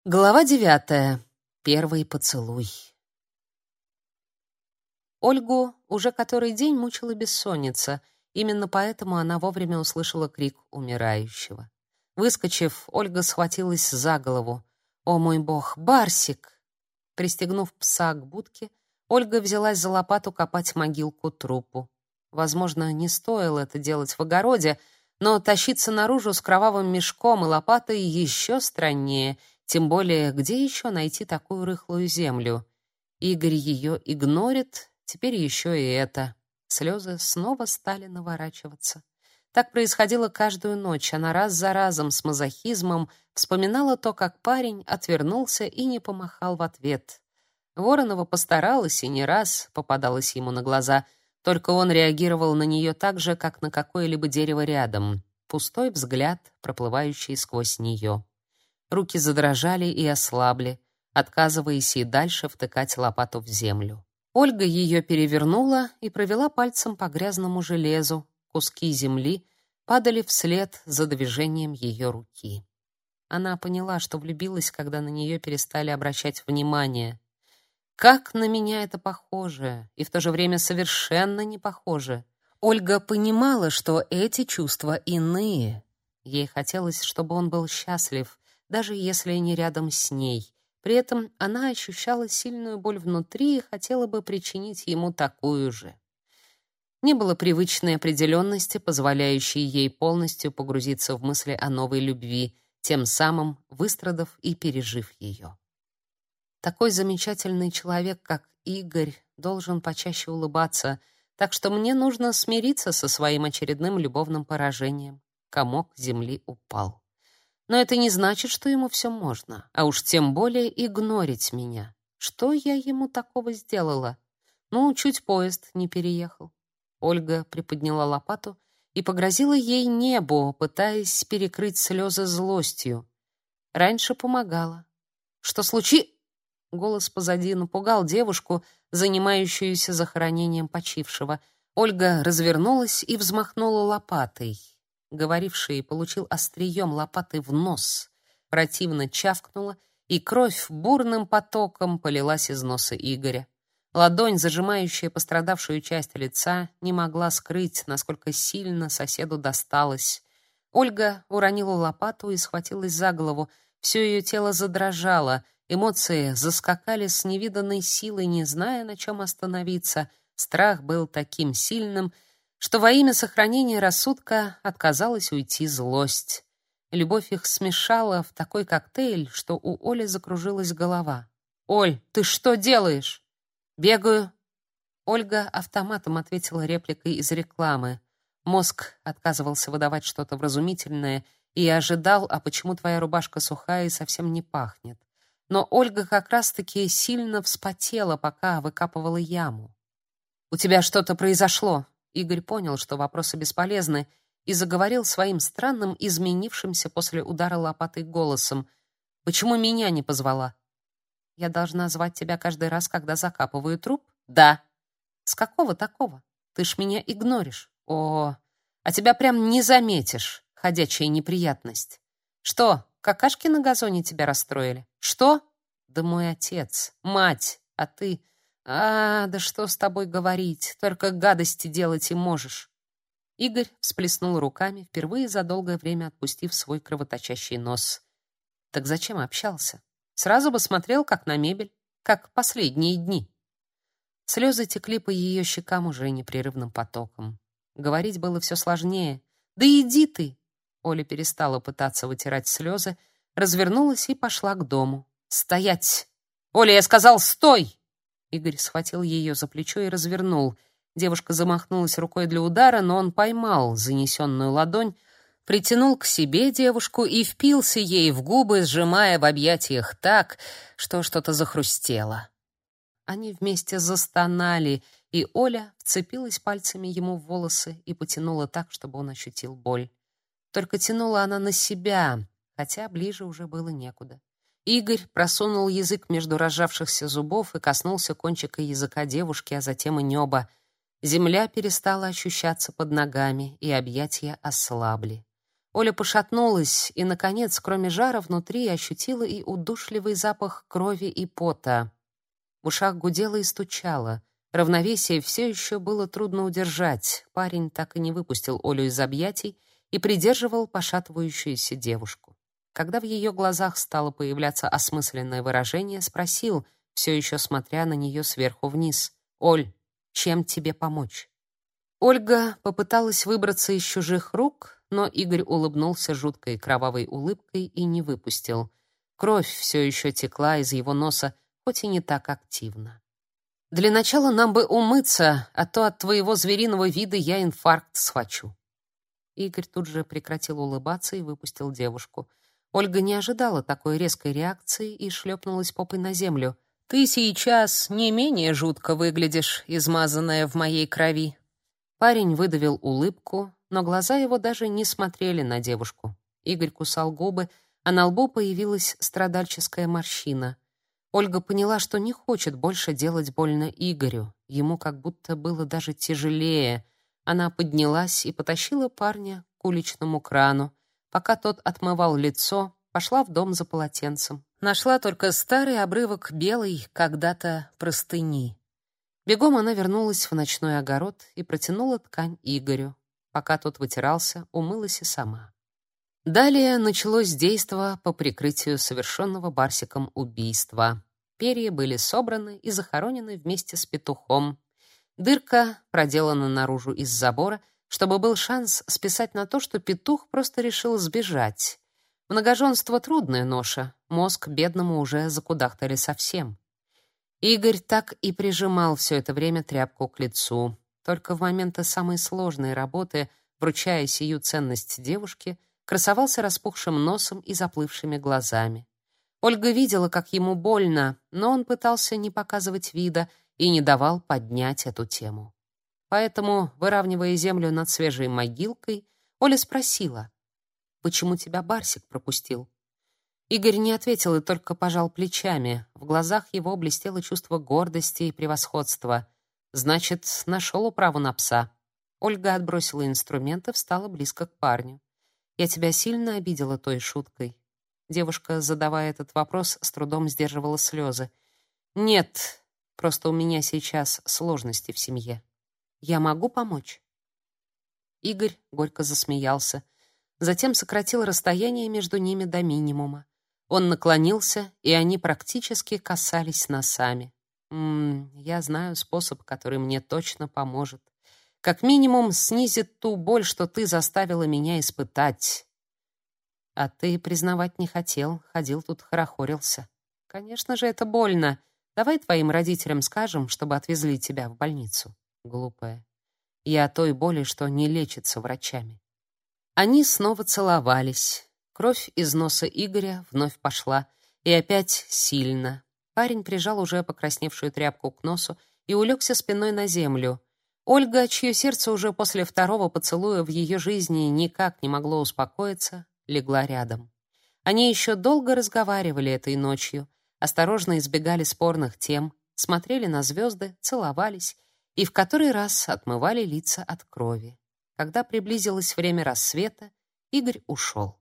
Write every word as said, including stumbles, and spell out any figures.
Глава девятая. Первый поцелуй. Ольгу уже который день мучила бессонница. Именно поэтому она вовремя услышала крик умирающего. Выскочив, Ольга схватилась за голову. «О мой бог, Барсик!» Пристегнув пса к будке, Ольга взялась за лопату копать могилку трупу. Возможно, не стоило это делать в огороде, но тащиться наружу с кровавым мешком и лопатой еще страннее. Тем более, где еще найти такую рыхлую землю? Игорь ее игнорит, теперь еще и это. Слезы снова стали наворачиваться. Так происходило каждую ночь. Она раз за разом с мазохизмом вспоминала то, как парень отвернулся и не помахал в ответ. Воронова постаралась и не раз попадалась ему на глаза, только он реагировал на нее так же, как на какое-либо дерево рядом. Пустой взгляд, проплывающий сквозь нее. Руки задрожали и ослабли, отказываясь и дальше втыкать лопату в землю. Ольга ее перевернула и провела пальцем по грязному железу. Куски земли падали вслед за движением ее руки. Она поняла, что влюбилась, когда на нее перестали обращать внимание. Как на меня это похоже, и в то же время совершенно не похоже. Ольга понимала, что эти чувства иные. Ей хотелось, чтобы он был счастлив, даже если не рядом с ней. При этом она ощущала сильную боль внутри и хотела бы причинить ему такую же. Не было привычной определенности, позволяющей ей полностью погрузиться в мысли о новой любви, тем самым выстрадав и пережив ее. Такой замечательный человек, как Игорь, должен почаще улыбаться, так что мне нужно смириться со своим очередным любовным поражением. Комок земли упал. Но это не значит, что ему все можно, а уж тем более игнорить меня. Что я ему такого сделала? Ну, чуть поезд не переехал. Ольга приподняла лопату и погрозила ей небу, пытаясь перекрыть слезы злостью. Раньше помогала. Что случи... Голос позади напугал девушку, занимающуюся захоронением почившего. Ольга развернулась и взмахнула лопатой. Говоривший получил острием лопаты в нос. Противно чавкнуло, и кровь бурным потоком полилась из носа Игоря. Ладонь, зажимающая пострадавшую часть лица, не могла скрыть, насколько сильно соседу досталось. Ольга уронила лопату и схватилась за голову. Все ее тело задрожало, эмоции заскакали с невиданной силой, не зная, на чем остановиться. Страх был таким сильным, что во имя сохранения рассудка отказалась уйти злость. Любовь их смешала в такой коктейль, что у Оли закружилась голова. «Оль, ты что делаешь?» «Бегаю». Ольга автоматом ответила репликой из рекламы. Мозг отказывался выдавать что-то вразумительное и ожидал, а почему твоя рубашка сухая и совсем не пахнет. Но Ольга как раз-таки сильно вспотела, пока выкапывала яму. «У тебя что-то произошло». Игорь понял, что вопросы бесполезны, и заговорил своим странным, изменившимся после удара лопатой голосом. «Почему меня не позвала?» «Я должна звать тебя каждый раз, когда закапываю труп?» «Да». «С какого такого? Ты ж меня игноришь». «О, а тебя прям не заметишь, ходячая неприятность». «Что, какашки на газоне тебя расстроили?» «Что?» «Да мой отец, мать, а ты...» «А, да что с тобой говорить, только гадости делать и можешь». Игорь всплеснул руками, впервые за долгое время отпустив свой кровоточащий нос. Так зачем общался? Сразу бы смотрел, как на мебель, как последние дни. Слезы текли по ее щекам уже непрерывным потоком. Говорить было все сложнее. «Да иди ты!» Оля перестала пытаться вытирать слезы, развернулась и пошла к дому. «Стоять! Оля, я сказал, стой!» Игорь схватил ее за плечо и развернул. Девушка замахнулась рукой для удара, но он поймал занесенную ладонь, притянул к себе девушку и впился ей в губы, сжимая в объятиях так, что что-то захрустело. Они вместе застонали, и Оля вцепилась пальцами ему в волосы и потянула так, чтобы он ощутил боль. Только тянула она на себя, хотя ближе уже было некуда. Игорь просунул язык между разжавшихся зубов и коснулся кончика языка девушки, а затем и неба. Земля перестала ощущаться под ногами, и объятия ослабли. Оля пошатнулась и, наконец, кроме жара внутри, ощутила и удушливый запах крови и пота. В ушах гудело и стучало. Равновесие все еще было трудно удержать. Парень так и не выпустил Олю из объятий и придерживал пошатывающуюся девушку. Когда в ее глазах стало появляться осмысленное выражение, спросил, все еще смотря на нее сверху вниз: «Оль, чем тебе помочь?» Ольга попыталась выбраться из чужих рук, но Игорь улыбнулся жуткой кровавой улыбкой и не выпустил. Кровь все еще текла из его носа, хоть и не так активно. «Для начала нам бы умыться, а то от твоего звериного вида я инфаркт схвачу». Игорь тут же прекратил улыбаться и выпустил девушку. Ольга не ожидала такой резкой реакции и шлепнулась попой на землю. «Ты сейчас не менее жутко выглядишь, измазанная в моей крови». Парень выдавил улыбку, но глаза его даже не смотрели на девушку. Игорь кусал губы, а на лбу появилась страдальческая морщина. Ольга поняла, что не хочет больше делать больно Игорю. Ему как будто было даже тяжелее. Она поднялась и потащила парня к уличному крану. Пока тот отмывал лицо, пошла в дом за полотенцем. Нашла только старый обрывок белой когда-то простыни. Бегом она вернулась в ночной огород и протянула ткань Игорю. Пока тот вытирался, умылась и сама. Далее началось действо по прикрытию совершенного Барсиком убийства. Перья были собраны и захоронены вместе с петухом. Дырка проделана наружу из забора, чтобы был шанс списать на то, что петух просто решил сбежать. Многоженство — трудная ноша, мозг бедному уже закудахтали совсем. Игорь так и прижимал все это время тряпку к лицу. Только в моменты самой сложной работы, вручая сию ценность девушке, красовался распухшим носом и заплывшими глазами. Ольга видела, как ему больно, но он пытался не показывать вида и не давал поднять эту тему. Поэтому, выравнивая землю над свежей могилкой, Оля спросила: «Почему тебя Барсик пропустил?» Игорь не ответил и только пожал плечами. В глазах его блестело чувство гордости и превосходства. Значит, нашел управу на пса. Ольга отбросила инструменты, встала близко к парню. «Я тебя сильно обидела той шуткой?» Девушка, задавая этот вопрос, с трудом сдерживала слезы. «Нет, просто у меня сейчас сложности в семье. Я могу помочь?» Игорь горько засмеялся. Затем сократил расстояние между ними до минимума. Он наклонился, и они практически касались носами. «М-м, я знаю способ, который мне точно поможет. Как минимум снизит ту боль, что ты заставила меня испытать». «А ты признавать не хотел, ходил тут хорохорился. Конечно же, это больно. Давай твоим родителям скажем, чтобы отвезли тебя в больницу». Глупая. Я о той боли, что не лечится врачами. Они снова целовались. Кровь из носа Игоря вновь пошла, и опять сильно. Парень прижал уже покрасневшую тряпку к носу и улегся спиной на землю. Ольга, чье сердце уже после второго поцелуя в ее жизни никак не могло успокоиться, легла рядом. Они еще долго разговаривали этой ночью, осторожно избегали спорных тем, смотрели на звезды, целовались и в который раз отмывали лица от крови. Когда приблизилось время рассвета, Игорь ушел.